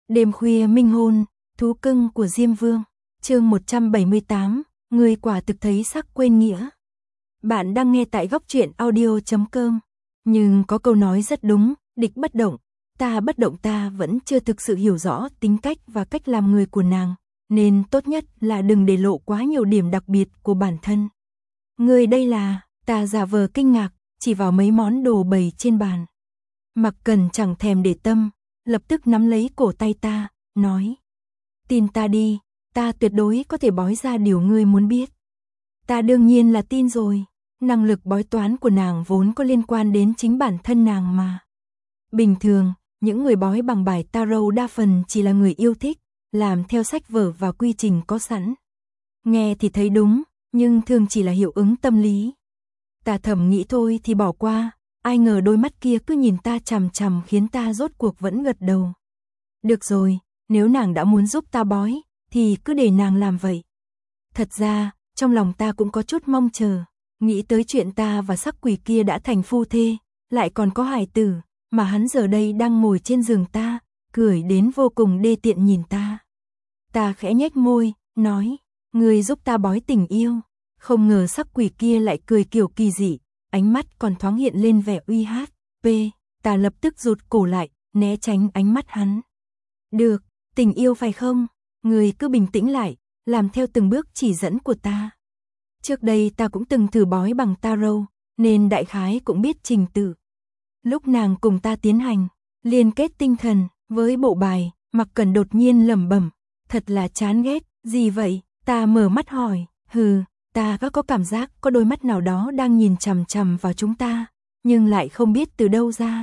Đêm khuya minh hôn, thú cưng của Diêm Vương. Chương 178, người quả thực thấy sắc quên nghĩa. Bạn đang nghe tại góc truyện audio.com. Nhưng có câu nói rất đúng, địch bất động, ta bất động, ta vẫn chưa thực sự hiểu rõ tính cách và cách làm người của nàng, nên tốt nhất là đừng để lộ quá nhiều điểm đặc biệt của bản thân. Người đây là, ta giả vờ kinh ngạc, chỉ vào mấy món đồ bày trên bàn. Mặc Cần chẳng thèm để tâm, lập tức nắm lấy cổ tay ta, nói: tin ta đi, ta tuyệt đối có thể bói ra điều ngươi muốn biết. Ta đương nhiên là tin rồi, năng lực bói toán của nàng vốn có liên quan đến chính bản thân nàng mà. Bình thường, những người bói bằng bài tarot đa phần chỉ là người yêu thích, làm theo sách vở và quy trình có sẵn. Nghe thì thấy đúng, nhưng thường chỉ là hiệu ứng tâm lý. Ta thầm nghĩ thôi thì bỏ qua, ai ngờ đôi mắt kia cứ nhìn ta chằm chằm khiến ta rốt cuộc vẫn gật đầu. Được rồi, nếu nàng đã muốn giúp ta bói, thì cứ để nàng làm vậy. Thật ra, trong lòng ta cũng có chút mong chờ, nghĩ tới chuyện ta và sắc quỷ kia đã thành phu thê, lại còn có hài tử, mà hắn giờ đây đang ngồi trên giường ta, cười đến vô cùng đê tiện nhìn ta. Ta khẽ nhếch môi, nói: ngươi giúp ta bói tình yêu. Không ngờ sắc quỷ kia lại cười kiểu kỳ dị, ánh mắt còn thoáng hiện lên vẻ uy hát. Ta lập tức rụt cổ lại, né tránh ánh mắt hắn. Được, tình yêu phải không? Ngươi cứ bình tĩnh lại, làm theo từng bước chỉ dẫn của ta. Trước đây ta cũng từng thử bói bằng tarot, nên đại khái cũng biết trình tự. Lúc nàng cùng ta tiến hành liên kết tinh thần với bộ bài, Mặc Cần đột nhiên lẩm bẩm: thật là chán ghét. Gì vậy? Ta mở mắt hỏi. Ta có cảm giác có đôi mắt nào đó đang nhìn chằm chằm vào chúng ta, nhưng lại không biết từ đâu ra.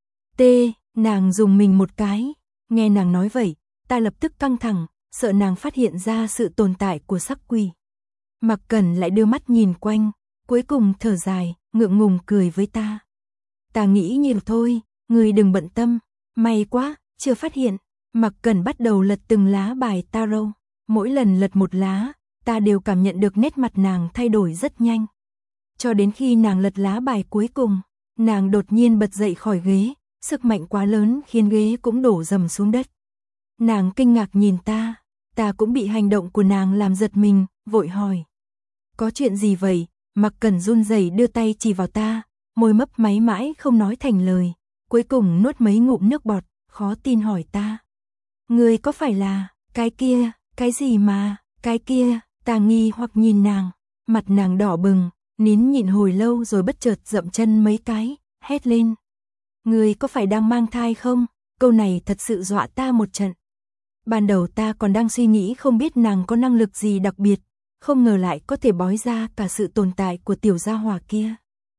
Nàng dùng mình một cái. Nghe nàng nói vậy, ta lập tức căng thẳng, sợ nàng phát hiện ra sự tồn tại của sắc quỷ. Mặc Cần lại đưa mắt nhìn quanh, cuối cùng thở dài, ngượng ngùng cười với ta. Ta nghĩ nhiều thôi, ngươi đừng bận tâm. May quá, chưa phát hiện. Mặc Cần bắt đầu lật từng lá bài tarot. Mỗi lần lật một lá, ta đều cảm nhận được nét mặt nàng thay đổi rất nhanh. Cho đến khi nàng lật lá bài cuối cùng, nàng đột nhiên bật dậy khỏi ghế, sức mạnh quá lớn khiến ghế cũng đổ rầm xuống đất. Nàng kinh ngạc nhìn ta cũng bị hành động của nàng làm giật mình, vội hỏi: có chuyện gì vậy? Mặc Cần run rẩy đưa tay chỉ vào ta, môi mấp máy mãi không nói thành lời, cuối cùng nuốt mấy ngụm nước bọt, khó tin hỏi ta: ngươi có phải là cái kia? Cái gì mà, cái kia? Ta nghi hoặc nhìn nàng, mặt nàng đỏ bừng, nín nhịn hồi lâu rồi bất chợt dậm chân mấy cái, hét lên: ngươi có phải đang mang thai không? Câu này thật sự dọa ta một trận. Ban đầu ta còn đang suy nghĩ không biết nàng có năng lực gì đặc biệt, không ngờ lại có thể bói ra cả sự tồn tại của tiểu gia hỏa kia.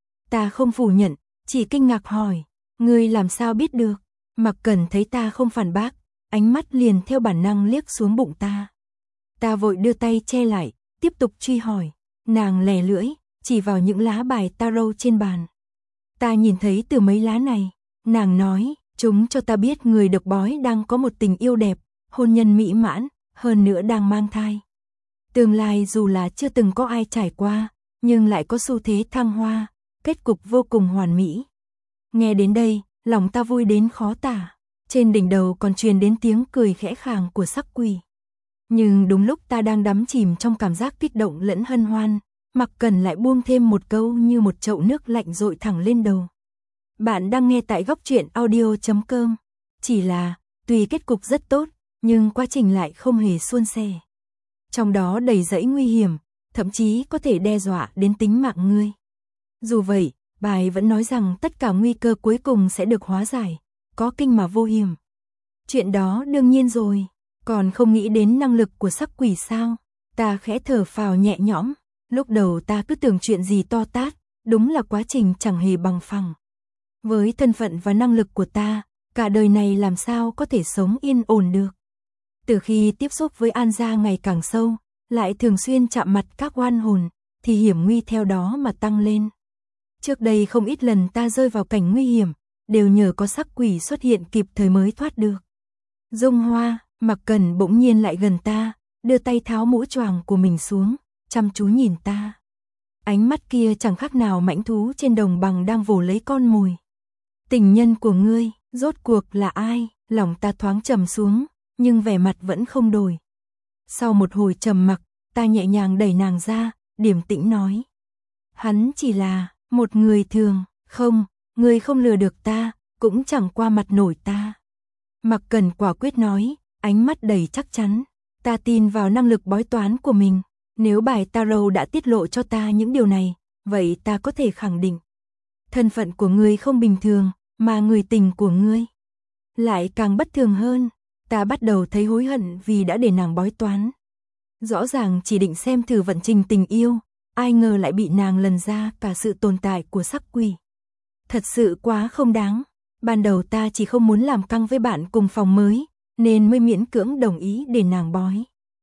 Ta không phủ nhận, chỉ kinh ngạc hỏi: ngươi làm sao biết được? Mặc Cần thấy ta không phản bác, ánh mắt liền theo bản năng liếc xuống bụng ta. Ta vội đưa tay che lại, tiếp tục truy hỏi. Nàng lè lưỡi, chỉ vào những lá bài tarot trên bàn. Ta nhìn thấy từ mấy lá này, nàng nói, chúng cho ta biết người được bói đang có một tình yêu đẹp, hôn nhân mỹ mãn, hơn nữa đang mang thai. Tương lai dù là chưa từng có ai trải qua, nhưng lại có xu thế thăng hoa, kết cục vô cùng hoàn mỹ. Nghe đến đây, lòng ta vui đến khó tả, trên đỉnh đầu còn truyền đến tiếng cười khẽ khàng của sắc quỷ. Nhưng đúng lúc ta đang đắm chìm trong cảm giác kích động lẫn hân hoan, Mặc Cần lại buông thêm một câu như một chậu nước lạnh dội thẳng lên đầu. Bạn đang nghe tại góc truyện audio.com. Chỉ là, tuy kết cục rất tốt, nhưng quá trình lại không hề suôn sẻ. Trong đó đầy rẫy nguy hiểm, thậm chí có thể đe dọa đến tính mạng ngươi. Dù vậy, bài vẫn nói rằng tất cả nguy cơ cuối cùng sẽ được hóa giải, có kinh mà vô hiểm. Chuyện đó đương nhiên rồi. Còn không nghĩ đến năng lực của sắc quỷ sao? Ta khẽ thở phào nhẹ nhõm. Lúc đầu ta cứ tưởng chuyện gì to tát, đúng là quá trình chẳng hề bằng phẳng. Với thân phận và năng lực của ta, cả đời này làm sao có thể sống yên ổn được. Từ khi tiếp xúc với An gia ngày càng sâu, lại thường xuyên chạm mặt các oan hồn, thì hiểm nguy theo đó mà tăng lên. Trước đây không ít lần ta rơi vào cảnh nguy hiểm, đều nhờ có sắc quỷ xuất hiện kịp thời mới thoát được. Dung Hoa, Mặc Cần bỗng nhiên lại gần ta, đưa tay tháo mũ choàng của mình xuống, chăm chú nhìn ta. Ánh mắt kia chẳng khác nào mãnh thú trên đồng bằng đang vồ lấy con mồi. Tình nhân của ngươi, rốt cuộc là ai? Lòng ta thoáng trầm xuống, nhưng vẻ mặt vẫn không đổi. Sau một hồi trầm mặc, ta nhẹ nhàng đẩy nàng ra, điềm tĩnh nói. Hắn chỉ là một người thường, không, ngươi không lừa được ta, cũng chẳng qua mặt nổi ta. Mặc Cần quả quyết nói, ánh mắt đầy chắc chắn. Ta tin vào năng lực bói toán của mình. Nếu bài tarot đã tiết lộ cho ta những điều này, vậy ta có thể khẳng định. Thân phận của ngươi không bình thường, mà người tình của ngươi lại càng bất thường hơn. Ta bắt đầu thấy hối hận vì đã để nàng bói toán. Rõ ràng chỉ định xem thử vận trình tình yêu, ai ngờ lại bị nàng lần ra cả sự tồn tại của sắc quỷ. Thật sự quá không đáng. Ban đầu ta chỉ không muốn làm căng với bạn cùng phòng mới, nên mới miễn cưỡng đồng ý để nàng bói.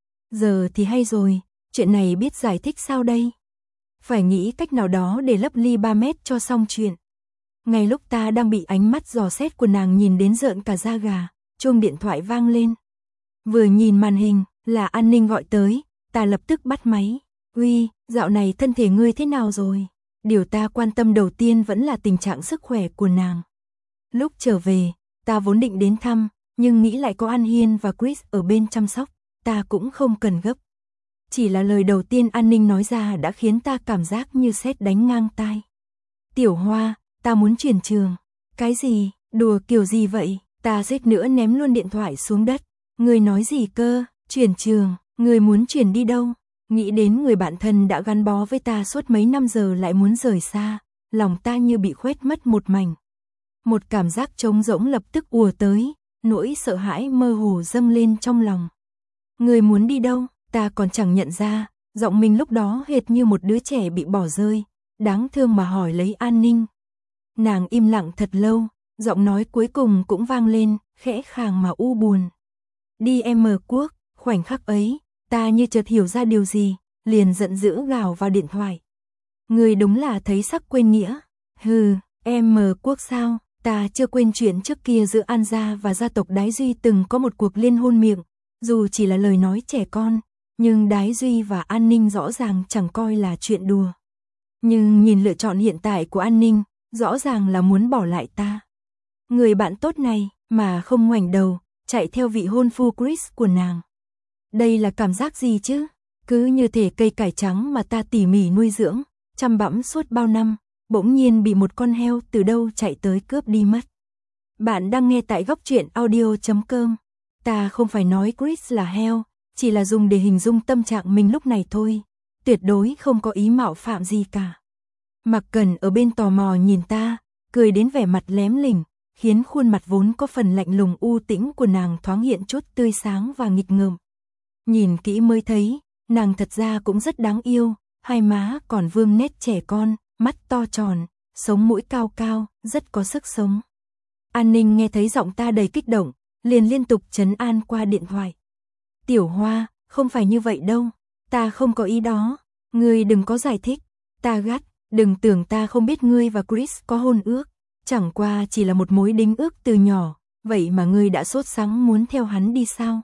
Giờ thì hay rồi, chuyện này biết giải thích sao đây? Phải nghĩ cách nào đó để lấp ly 3 mét cho xong chuyện. Ngay lúc ta đang bị ánh mắt dò xét của nàng nhìn đến rợn cả da gà, chuông điện thoại vang lên. Vừa nhìn màn hình, là an ninh gọi tới, ta lập tức bắt máy. Uy, dạo này thân thể ngươi thế nào rồi? Điều ta quan tâm đầu tiên vẫn là tình trạng sức khỏe của nàng. Lúc trở về, ta vốn định đến thăm, nhưng nghĩ lại có An Hiên và Chris ở bên chăm sóc, ta cũng không cần gấp. Chỉ là lời đầu tiên An Ninh nói ra đã khiến ta cảm giác như sét đánh ngang tai. Tiểu Hoa, ta muốn chuyển trường. Cái gì, đùa kiểu gì vậy? Ta suýt nữa ném luôn điện thoại xuống đất. Người nói gì cơ, chuyển trường, người muốn chuyển đi đâu? Nghĩ đến người bạn thân đã gắn bó với ta suốt mấy năm giờ lại muốn rời xa, lòng ta như bị khoét mất một mảnh. Một cảm giác trống rỗng lập tức ùa tới, nỗi sợ hãi mơ hồ dâng lên trong lòng. Người muốn đi đâu? Ta còn chẳng nhận ra, giọng mình lúc đó hệt như một đứa trẻ bị bỏ rơi, đáng thương mà hỏi lấy An Ninh. Nàng im lặng thật lâu, giọng nói cuối cùng cũng vang lên, khẽ khàng mà u buồn. Đi M Quốc, khoảnh khắc ấy, ta như chợt hiểu ra điều gì, liền giận dữ gào vào điện thoại. Người đúng là thấy sắc quên nghĩa. Hừ, M Quốc sao? Ta chưa quên chuyện trước kia giữa An gia và gia tộc Đái Duy từng có một cuộc liên hôn miệng, dù chỉ là lời nói trẻ con, nhưng Đái Duy và An Ninh rõ ràng chẳng coi là chuyện đùa. Nhưng nhìn lựa chọn hiện tại của An Ninh, rõ ràng là muốn bỏ lại ta. Người bạn tốt này mà không ngoảnh đầu, chạy theo vị hôn phu Chris của nàng. Đây là cảm giác gì chứ? Cứ như thể cây cải trắng mà ta tỉ mỉ nuôi dưỡng, chăm bẵm suốt bao năm, bỗng nhiên bị một con heo từ đâu chạy tới cướp đi mất. Bạn đang nghe tại góc truyện audio.com. Ta không phải nói Chris là heo, chỉ là dùng để hình dung tâm trạng mình lúc này thôi, tuyệt đối không có ý mạo phạm gì cả. Mặc Cần ở bên tò mò nhìn ta, cười đến vẻ mặt lém lỉnh, khiến khuôn mặt vốn có phần lạnh lùng u tĩnh của nàng thoáng hiện chút tươi sáng và nghịch ngợm. Nhìn kỹ mới thấy, nàng thật ra cũng rất đáng yêu, hai má còn vương nét trẻ con, mắt to tròn, sống mũi cao cao, rất có sức sống. An Ninh nghe thấy giọng ta đầy kích động, liền liên tục trấn an qua điện thoại. Tiểu Hoa, không phải như vậy đâu, ta không có ý đó, ngươi đừng có giải thích, ta gắt, đừng tưởng ta không biết ngươi và Chris có hôn ước, chẳng qua chỉ là một mối đính ước từ nhỏ, vậy mà ngươi đã sốt sắng muốn theo hắn đi sao?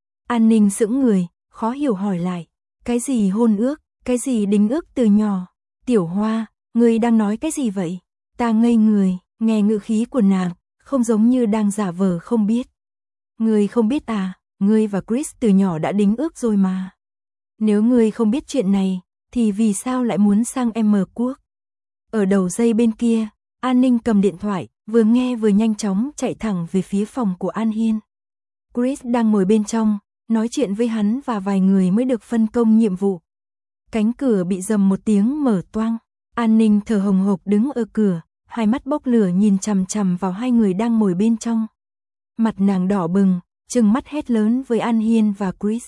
An Ninh sững người, khó hiểu hỏi lại, cái gì hôn ước, cái gì đính ước từ nhỏ? Tiểu Hoa, ngươi đang nói cái gì vậy? Ta ngây người, nghe ngữ khí của nàng, không giống như đang giả vờ không biết. Ngươi không biết à, ngươi và Chris từ nhỏ đã đính ước rồi mà. Nếu ngươi không biết chuyện này, thì vì sao lại muốn sang M Quốc? Ở đầu dây bên kia, An Ninh cầm điện thoại, vừa nghe vừa nhanh chóng chạy thẳng về phía phòng của An Hiên. Chris đang ngồi bên trong, nói chuyện với hắn và vài người mới được phân công nhiệm vụ. Cánh cửa bị rầm một tiếng mở toang. An Ninh thở hồng hộc đứng ở cửa, hai mắt bốc lửa nhìn chằm chằm vào hai người đang ngồi bên trong. Mặt nàng đỏ bừng, trừng mắt hét lớn với An Hiên và Chris.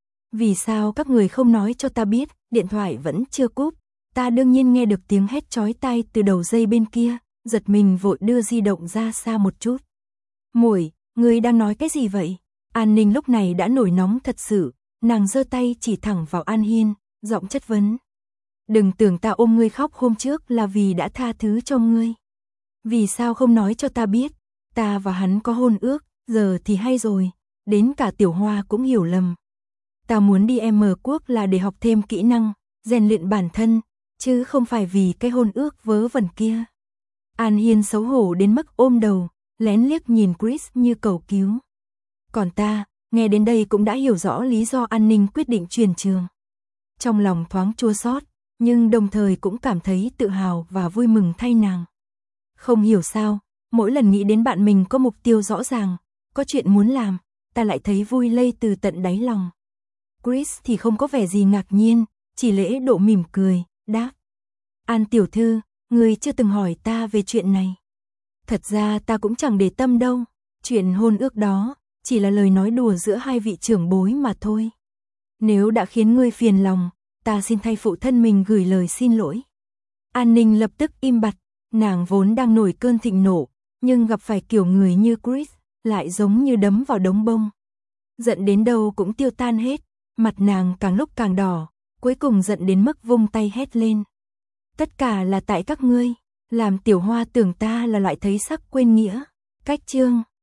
Vì sao các người không nói cho ta biết, điện thoại vẫn chưa cúp. Ta đương nhiên nghe được tiếng hét chói tai từ đầu dây bên kia, giật mình vội đưa di động ra xa một chút. Muội, ngươi đang nói cái gì vậy? An Ninh lúc này đã nổi nóng thật sự, nàng giơ tay chỉ thẳng vào An Hiên, giọng chất vấn. Đừng tưởng ta ôm ngươi khóc hôm trước là vì đã tha thứ cho ngươi. Vì sao không nói cho ta biết, ta và hắn có hôn ước, giờ thì hay rồi, đến cả Tiểu Hoa cũng hiểu lầm. Ta muốn đi M Quốc là để học thêm kỹ năng, rèn luyện bản thân, chứ không phải vì cái hôn ước vớ vẩn kia. An Hiên xấu hổ đến mức ôm đầu, lén liếc nhìn Chris như cầu cứu. Còn ta nghe đến đây cũng đã hiểu rõ lý do An Ninh quyết định chuyển trường. Trong lòng thoáng chua xót, nhưng đồng thời cũng cảm thấy tự hào và vui mừng thay nàng. Không hiểu sao, mỗi lần nghĩ đến bạn mình có mục tiêu rõ ràng, có chuyện muốn làm, ta lại thấy vui lây từ tận đáy lòng. Chris thì không có vẻ gì ngạc nhiên, chỉ lễ độ mỉm cười, đáp. An tiểu thư, người chưa từng hỏi ta về chuyện này. Thật ra ta cũng chẳng để tâm đâu, chuyện hôn ước đó, chỉ là lời nói đùa giữa hai vị trưởng bối mà thôi. Nếu đã khiến ngươi phiền lòng, ta xin thay phụ thân mình gửi lời xin lỗi. An Ninh lập tức im bặt, nàng vốn đang nổi cơn thịnh nộ, nhưng gặp phải kiểu người như Chris, lại giống như đấm vào đống bông. Giận đến đâu cũng tiêu tan hết, mặt nàng càng lúc càng đỏ, cuối cùng giận đến mức vung tay hét lên. Tất cả là tại các ngươi, làm tiểu hoa tưởng ta là loại thấy sắc quên nghĩa. Cách chương